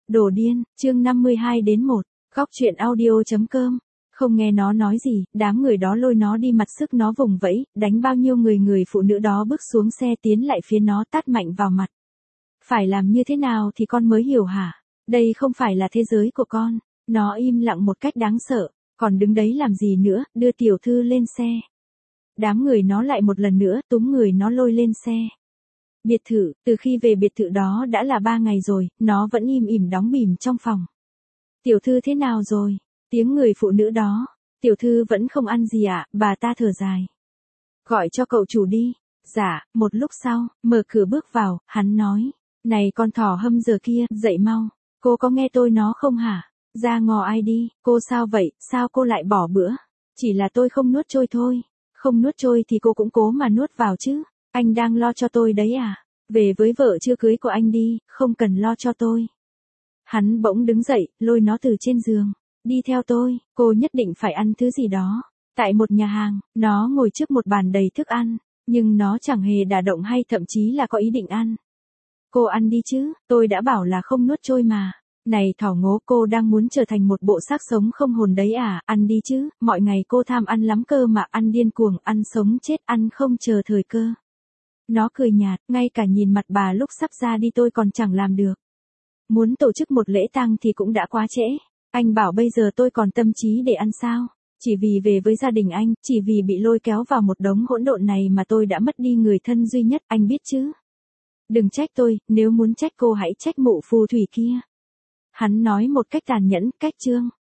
Đồ điên, chương 52-1, góc truyện audio.com. Không nghe nó nói gì, đám người đó lôi nó đi, mặt sức nó vùng vẫy, đánh bao nhiêu người phụ nữ đó bước xuống xe tiến lại phía nó tát mạnh vào mặt. Phải làm như thế nào thì con mới hiểu hả? Đây không phải là thế giới của con. Nó im lặng một cách đáng sợ, còn đứng đấy làm gì nữa, đưa tiểu thư lên xe. Đám người nó lại một lần nữa túm người nó lôi lên xe. Biệt thự, từ khi về biệt thự đó đã là 3 ngày rồi, nó vẫn im ỉm đóng bìm trong phòng. Tiểu thư thế nào rồi? Tiếng người phụ nữ đó. Tiểu thư vẫn không ăn gì ạ, bà ta thở dài. Gọi cho cậu chủ đi. Dạ, một lúc sau, mở cửa bước vào, hắn nói. Này con thỏ hâm giờ kia, dậy mau. Cô có nghe tôi nó không hả? Ra ngò ai đi, cô sao vậy, sao cô lại bỏ bữa? Chỉ là tôi không nuốt trôi thôi. Không nuốt trôi thì cô cũng cố mà nuốt vào chứ. Anh đang lo cho tôi đấy à? Về với vợ chưa cưới của anh đi, không cần lo cho tôi. Hắn bỗng đứng dậy, lôi nó từ trên giường. Đi theo tôi, cô nhất định phải ăn thứ gì đó. Tại một nhà hàng, nó ngồi trước một bàn đầy thức ăn, nhưng nó chẳng hề đả động hay thậm chí là có ý định ăn. Cô ăn đi chứ, tôi đã bảo là không nuốt trôi mà. Này thỏ ngố, cô đang muốn trở thành một bộ xác sống không hồn đấy à, ăn đi chứ, mọi ngày cô tham ăn lắm cơ mà, ăn điên cuồng, ăn sống chết, ăn không chờ thời cơ. Nó cười nhạt, ngay cả nhìn mặt bà lúc sắp ra đi tôi còn chẳng làm được. Muốn tổ chức một lễ tang thì cũng đã quá trễ. Anh bảo bây giờ tôi còn tâm trí để ăn sao? Chỉ vì về với gia đình anh, chỉ vì bị lôi kéo vào một đống hỗn độn này mà tôi đã mất đi người thân duy nhất, anh biết chứ? Đừng trách tôi, nếu muốn trách cô hãy trách mụ phù thủy kia. Hắn nói một cách tàn nhẫn, cách trương.